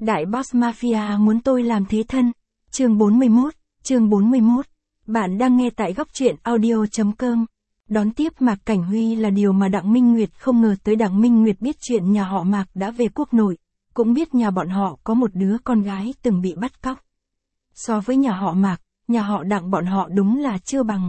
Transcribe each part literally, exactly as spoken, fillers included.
Đại boss mafia muốn tôi làm thế thân. Chương bốn mươi mốt, chương bốn mươi mốt. Bạn đang nghe tại góc truyện audio.com. Đón tiếp Mạc Cảnh Huy là điều mà Đặng Minh Nguyệt không ngờ tới. Đặng Minh Nguyệt biết chuyện nhà họ Mạc đã về quốc nội, cũng biết nhà bọn họ có một đứa con gái từng bị bắt cóc. So với nhà họ Mạc, nhà họ Đặng bọn họ đúng là chưa bằng.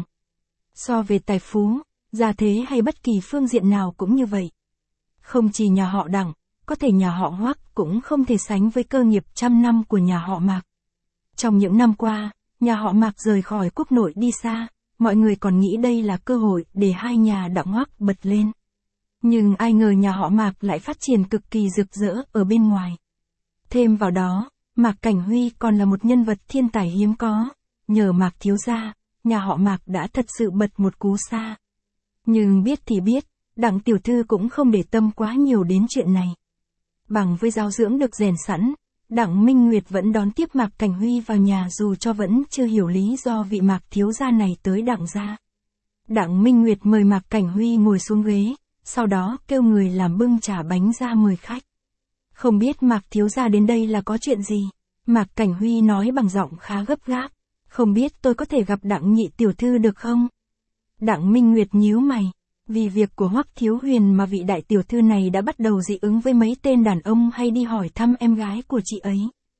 So về tài phú, gia thế hay bất kỳ phương diện nào cũng như vậy. Không chỉ nhà họ Đặng, có thể nhà họ Hoắc cũng không thể sánh với cơ nghiệp trăm năm của nhà họ Mạc. Trong những năm qua, nhà họ Mạc rời khỏi quốc nội đi xa, mọi người còn nghĩ đây là cơ hội để hai nhà Đặng Hoắc bật lên. Nhưng ai ngờ nhà họ Mạc lại phát triển cực kỳ rực rỡ ở bên ngoài. Thêm vào đó, Mạc Cảnh Huy còn là một nhân vật thiên tài hiếm có, nhờ Mạc thiếu gia, nhà họ Mạc đã thật sự bật một cú xa. Nhưng biết thì biết, Đặng tiểu thư cũng không để tâm quá nhiều đến chuyện này. Bằng với giáo dưỡng được rèn sẵn, Đặng Minh Nguyệt vẫn đón tiếp Mạc Cảnh Huy vào nhà dù cho vẫn chưa hiểu lý do vị Mạc thiếu gia này tới Đặng gia. Đặng Minh Nguyệt mời Mạc Cảnh Huy ngồi xuống ghế, sau đó kêu người làm bưng trà bánh ra mời khách. Không biết Mạc thiếu gia đến đây là có chuyện gì? Mạc Cảnh Huy nói bằng giọng khá gấp gáp. Không biết tôi có thể gặp Đặng nhị tiểu thư được không? Đặng Minh Nguyệt nhíu mày. Vì việc của Hoắc Thiếu Huyền mà vị đại tiểu thư này đã bắt đầu dị ứng với mấy tên đàn ông hay đi hỏi thăm em gái của chị ấy.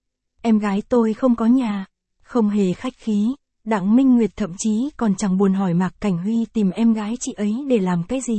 Em gái tôi không có nhà. Không hề khách khí, Đặng Minh Nguyệt thậm chí còn chẳng buồn hỏi Mạc Cảnh Huy tìm em gái chị ấy để làm cái gì.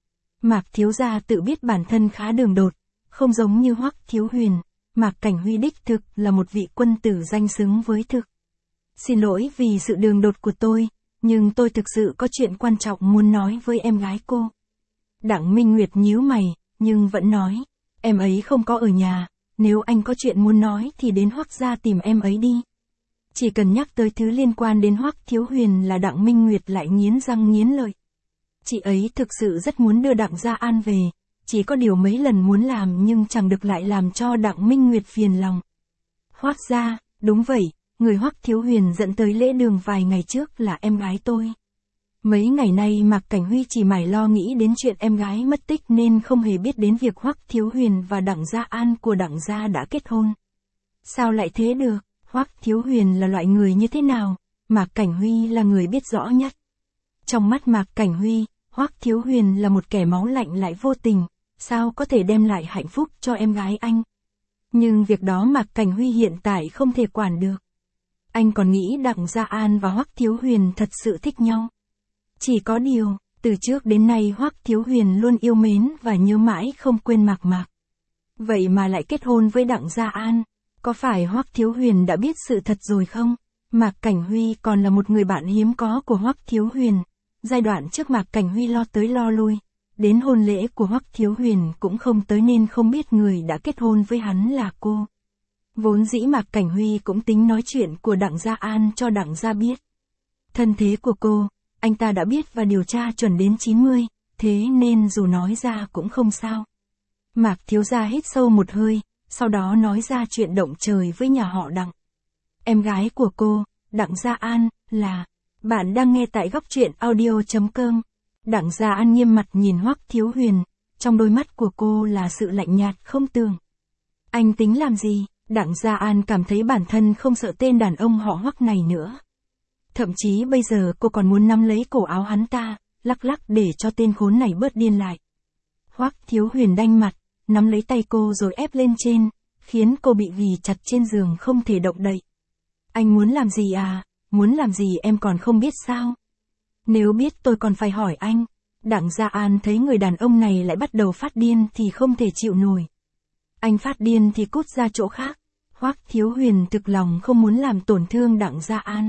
Mạc thiếu gia tự biết bản thân khá đường đột, không giống như Hoắc Thiếu Huyền. Mạc Cảnh Huy đích thực là một vị quân tử danh xứng với thực. Xin lỗi vì sự đường đột của tôi, nhưng tôi thực sự có chuyện quan trọng muốn nói với em gái cô. Đặng Minh Nguyệt nhíu mày, nhưng vẫn nói, em ấy không có ở nhà, nếu anh có chuyện muốn nói thì đến Hoắc gia tìm em ấy đi. Chỉ cần nhắc tới thứ liên quan đến Hoắc Thiếu Huyền là Đặng Minh Nguyệt lại nghiến răng nghiến lợi. Chị ấy thực sự rất muốn đưa Đặng Gia An về, chỉ có điều mấy lần muốn làm nhưng chẳng được lại làm cho Đặng Minh Nguyệt phiền lòng. Hoắc gia, đúng vậy. Người Hoắc Thiếu Huyền dẫn tới lễ đường vài ngày trước là em gái tôi. Mấy ngày nay Mạc Cảnh Huy chỉ mải lo nghĩ đến chuyện em gái mất tích nên không hề biết đến việc Hoắc Thiếu Huyền và Đặng Gia An của Đặng Gia đã kết hôn. Sao lại thế được? Hoắc Thiếu Huyền là loại người như thế nào? Mạc Cảnh Huy là người biết rõ nhất. Trong mắt Mạc Cảnh Huy, Hoắc Thiếu Huyền là một kẻ máu lạnh lại vô tình, sao có thể đem lại hạnh phúc cho em gái anh? Nhưng việc đó Mạc Cảnh Huy hiện tại không thể quản được. Anh còn nghĩ Đặng Gia An và Hoắc Thiếu Huyền thật sự thích nhau. Chỉ có điều, từ trước đến nay Hoắc Thiếu Huyền luôn yêu mến và nhớ mãi không quên Mạc Mạc. Vậy mà lại kết hôn với Đặng Gia An, có phải Hoắc Thiếu Huyền đã biết sự thật rồi không? Mạc Cảnh Huy còn là một người bạn hiếm có của Hoắc Thiếu Huyền. Giai đoạn trước Mạc Cảnh Huy lo tới lo lui, đến hôn lễ của Hoắc Thiếu Huyền cũng không tới nên không biết người đã kết hôn với hắn là cô. Vốn dĩ Mạc Cảnh Huy cũng tính nói chuyện của Đặng Gia An cho Đặng Gia biết. Thân thế của cô, anh ta đã biết và điều tra chuẩn đến chín mươi, thế nên dù nói ra cũng không sao. Mạc thiếu gia hít sâu một hơi, sau đó nói ra chuyện động trời với nhà họ Đặng. Em gái của cô, Đặng Gia An, là... Bạn đang nghe tại góc truyện audio.com. Đặng Gia An nghiêm mặt nhìn Hoắc Thiếu Huyền, trong đôi mắt của cô là sự lạnh nhạt không tường. Anh tính làm gì? Đặng Gia An cảm thấy bản thân không sợ tên đàn ông họ Hoắc này nữa. Thậm chí bây giờ cô còn muốn nắm lấy cổ áo hắn ta, lắc lắc để cho tên khốn này bớt điên lại. Hoắc Thiếu Huyền đanh mặt, nắm lấy tay cô rồi ép lên trên, khiến cô bị ghì chặt trên giường không thể động đậy. Anh muốn làm gì à? Muốn làm gì em còn không biết sao? Nếu biết tôi còn phải hỏi anh. Đặng Gia An thấy người đàn ông này lại bắt đầu phát điên thì không thể chịu nổi. Anh phát điên thì cút ra chỗ khác. Hoắc Thiếu Huyền thực lòng không muốn làm tổn thương Đặng Gia An.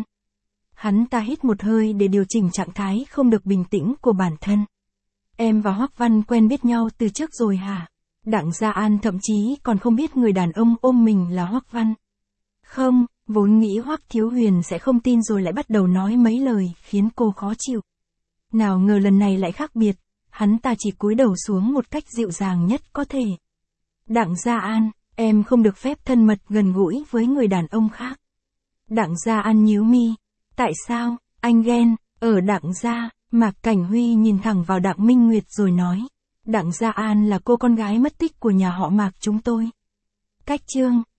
Hắn ta hít một hơi để điều chỉnh trạng thái không được bình tĩnh của bản thân. Em và Hoắc Văn quen biết nhau từ trước rồi hả? Đặng Gia An thậm chí còn không biết người đàn ông ôm mình là Hoắc Văn. Không, vốn nghĩ Hoắc Thiếu Huyền sẽ không tin rồi lại bắt đầu nói mấy lời khiến cô khó chịu. Nào ngờ lần này lại khác biệt, hắn ta chỉ cúi đầu xuống một cách dịu dàng nhất có thể. Đặng Gia An, em không được phép thân mật gần gũi với người đàn ông khác. Đặng Gia An nhíu mi. Tại sao? Anh ghen? Ở Đặng Gia, Mạc Cảnh Huy nhìn thẳng vào Đặng Minh Nguyệt rồi nói. Đặng Gia An là cô con gái mất tích của nhà họ Mạc chúng tôi. Cách chương.